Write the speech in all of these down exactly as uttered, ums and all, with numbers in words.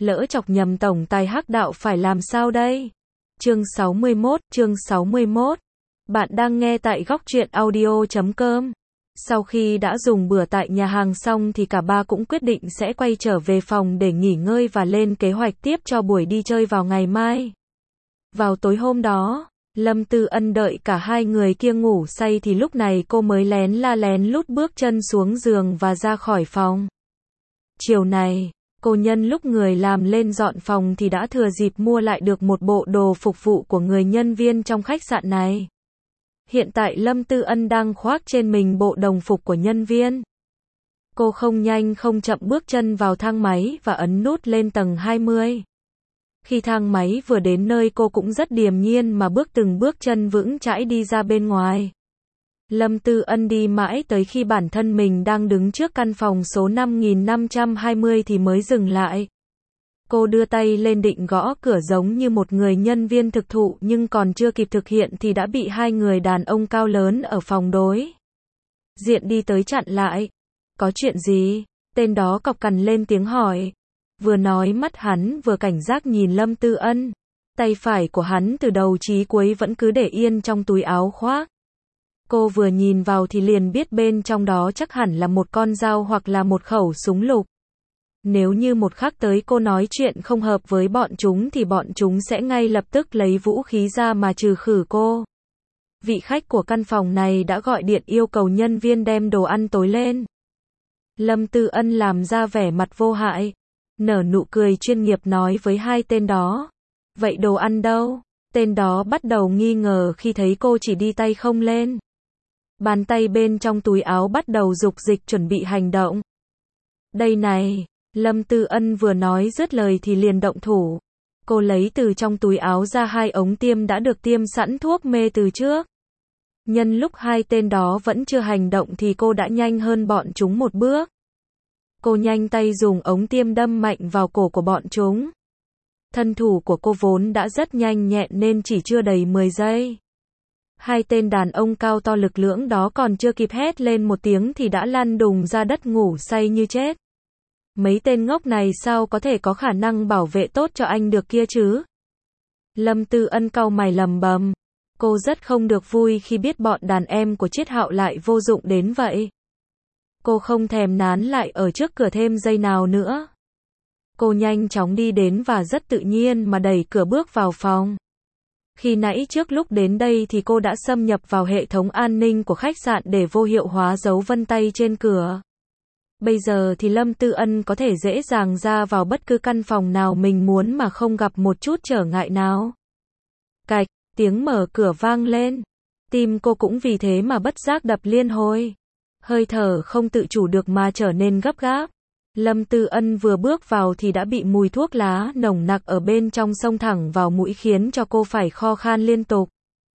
lỡ chọc nhầm tổng tài Hắc đạo phải làm sao đây? Chương sáu mươi mốt, chương sáu mươi mốt. Bạn đang nghe tại góc truyện audio chấm com. Sau khi đã dùng bữa tại nhà hàng xong thì cả ba cũng quyết định sẽ quay trở về phòng để nghỉ ngơi và lên kế hoạch tiếp cho buổi đi chơi vào ngày mai. Vào tối hôm đó, Lâm Tư Ân đợi cả hai người kia ngủ say thì lúc này cô mới lén la lén lút bước chân xuống giường và ra khỏi phòng. Chiều này, cô nhân lúc người làm lên dọn phòng thì đã thừa dịp mua lại được một bộ đồ phục vụ của người nhân viên trong khách sạn này. Hiện tại Lâm Tư Ân đang khoác trên mình bộ đồng phục của nhân viên. Cô không nhanh không chậm bước chân vào thang máy và ấn nút lên tầng hai mươi. Khi thang máy vừa đến nơi cô cũng rất điềm nhiên mà bước từng bước chân vững chãi đi ra bên ngoài. Lâm Tư Ân đi mãi tới khi bản thân mình đang đứng trước căn phòng số năm nghìn năm trăm hai mươi thì mới dừng lại. Cô đưa tay lên định gõ cửa giống như một người nhân viên thực thụ nhưng còn chưa kịp thực hiện thì đã bị hai người đàn ông cao lớn ở phòng đối diện đi tới chặn lại. Có chuyện gì? Tên đó cộc cằn lên tiếng hỏi. Vừa nói mắt hắn vừa cảnh giác nhìn Lâm Tư Ân. Tay phải của hắn từ đầu chí cuối vẫn cứ để yên trong túi áo khoác. Cô vừa nhìn vào thì liền biết bên trong đó chắc hẳn là một con dao hoặc là một khẩu súng lục. Nếu như một khắc tới cô nói chuyện không hợp với bọn chúng thì bọn chúng sẽ ngay lập tức lấy vũ khí ra mà trừ khử cô. Vị khách của căn phòng này đã gọi điện yêu cầu nhân viên đem đồ ăn tối lên. Lâm Tư Ân làm ra vẻ mặt vô hại, nở nụ cười chuyên nghiệp nói với hai tên đó. Vậy đồ ăn đâu? Tên đó bắt đầu nghi ngờ khi thấy cô chỉ đi tay không lên. Bàn tay bên trong túi áo bắt đầu dục dịch chuẩn bị hành động. Đây này, Lâm Tư Ân vừa nói dứt lời thì liền động thủ. Cô lấy từ trong túi áo ra hai ống tiêm đã được tiêm sẵn thuốc mê từ trước. Nhân lúc hai tên đó vẫn chưa hành động thì cô đã nhanh hơn bọn chúng một bước. Cô nhanh tay dùng ống tiêm đâm mạnh vào cổ của bọn chúng. Thân thủ của cô vốn đã rất nhanh nhẹn nên chỉ chưa đầy mười giây. Hai tên đàn ông cao to lực lưỡng đó còn chưa kịp hét lên một tiếng thì đã lăn đùng ra đất ngủ say như chết. Mấy tên ngốc này sao có thể có khả năng bảo vệ tốt cho anh được kia chứ? Lâm Tư Ân cau mày lầm bầm. Cô rất không được vui khi biết bọn đàn em của Triết Hạo lại vô dụng đến vậy. Cô không thèm nán lại ở trước cửa thêm giây nào nữa. Cô nhanh chóng đi đến và rất tự nhiên mà đẩy cửa bước vào phòng. Khi nãy trước lúc đến đây thì cô đã xâm nhập vào hệ thống an ninh của khách sạn để vô hiệu hóa dấu vân tay trên cửa. Bây giờ thì Lâm Tư Ân có thể dễ dàng ra vào bất cứ căn phòng nào mình muốn mà không gặp một chút trở ngại nào. Cạch, tiếng mở cửa vang lên. Tim cô cũng vì thế mà bất giác đập liên hồi. Hơi thở không tự chủ được mà trở nên gấp gáp. Lâm Tư Ân vừa bước vào thì đã bị mùi thuốc lá nồng nặc ở bên trong xông thẳng vào mũi khiến cho cô phải kho khan liên tục.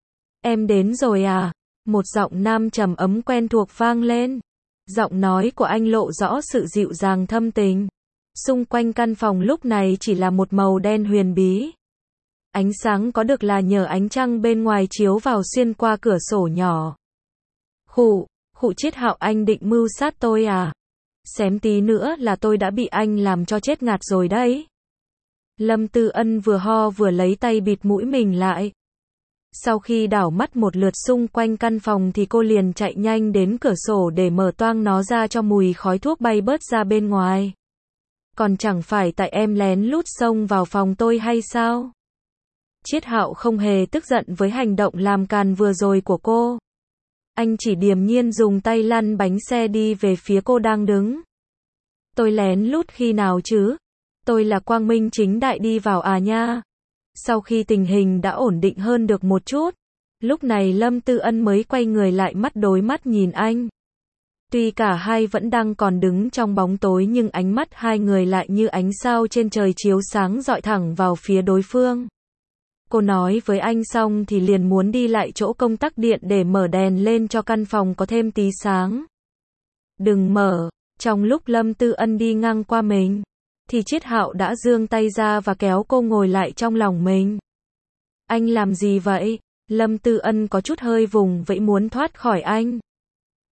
Em đến rồi à? Một giọng nam trầm ấm quen thuộc vang lên. Giọng nói của anh lộ rõ sự dịu dàng thâm tình. Xung quanh căn phòng lúc này chỉ là một màu đen huyền bí. Ánh sáng có được là nhờ ánh trăng bên ngoài chiếu vào xuyên qua cửa sổ nhỏ. Khụ, khụ Triết Hạo, anh định mưu sát tôi à? Xém tí nữa là tôi đã bị anh làm cho chết ngạt rồi đấy. Lâm Tư Ân vừa ho vừa lấy tay bịt mũi mình lại. Sau khi đảo mắt một lượt xung quanh căn phòng thì cô liền chạy nhanh đến cửa sổ để mở toang nó ra cho mùi khói thuốc bay bớt ra bên ngoài. Còn chẳng phải tại em lén lút xông vào phòng tôi hay sao? Triết Hạo không hề tức giận với hành động làm càn vừa rồi của cô. Anh chỉ điềm nhiên dùng tay lăn bánh xe đi về phía cô đang đứng. Tôi lén lút khi nào chứ? Tôi là quang minh chính đại đi vào à nha. Sau khi tình hình đã ổn định hơn được một chút, lúc này Lâm Tư Ân mới quay người lại mắt đối mắt nhìn anh. Tuy cả hai vẫn đang còn đứng trong bóng tối nhưng ánh mắt hai người lại như ánh sao trên trời chiếu sáng rọi thẳng vào phía đối phương. Cô nói với anh xong thì liền muốn đi lại chỗ công tắc điện để mở đèn lên cho căn phòng có thêm tí sáng. Đừng mở. Trong lúc Lâm Tư Ân đi ngang qua mình, thì Triết Hạo đã giương tay ra và kéo cô ngồi lại trong lòng mình. Anh làm gì vậy? Lâm Tư Ân có chút hơi vùng vẫy muốn thoát khỏi anh.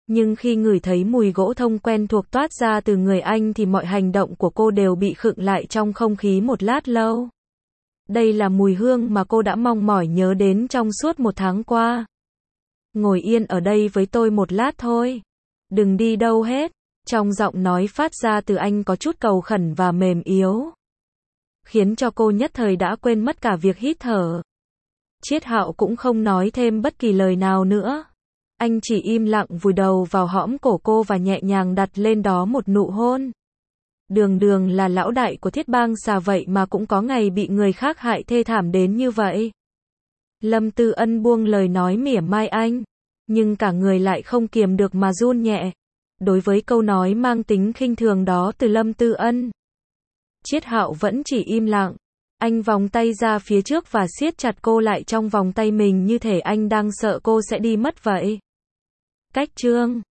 Nhưng khi ngửi thấy mùi gỗ thông quen thuộc toát ra từ người anh thì mọi hành động của cô đều bị khựng lại trong không khí một lát lâu. Đây là mùi hương mà cô đã mong mỏi nhớ đến trong suốt một tháng qua. Ngồi yên ở đây với tôi một lát thôi. Đừng đi đâu hết. Trong giọng nói phát ra từ anh có chút cầu khẩn và mềm yếu, khiến cho cô nhất thời đã quên mất cả việc hít thở. Chiết Hạo cũng không nói thêm bất kỳ lời nào nữa. Anh chỉ im lặng vùi đầu vào hõm cổ cô và nhẹ nhàng đặt lên đó một nụ hôn. Đường Đường là lão đại của Thiết Bang Xà vậy mà cũng có ngày bị người khác hại thê thảm đến như vậy. Lâm Tư Ân buông lời nói mỉa mai anh, nhưng cả người lại không kiềm được mà run nhẹ. Đối với câu nói mang tính khinh thường đó từ Lâm Tư Ân, Chiết Hạo vẫn chỉ im lặng. Anh vòng tay ra phía trước và siết chặt cô lại trong vòng tay mình như thể anh đang sợ cô sẽ đi mất vậy. Cách chương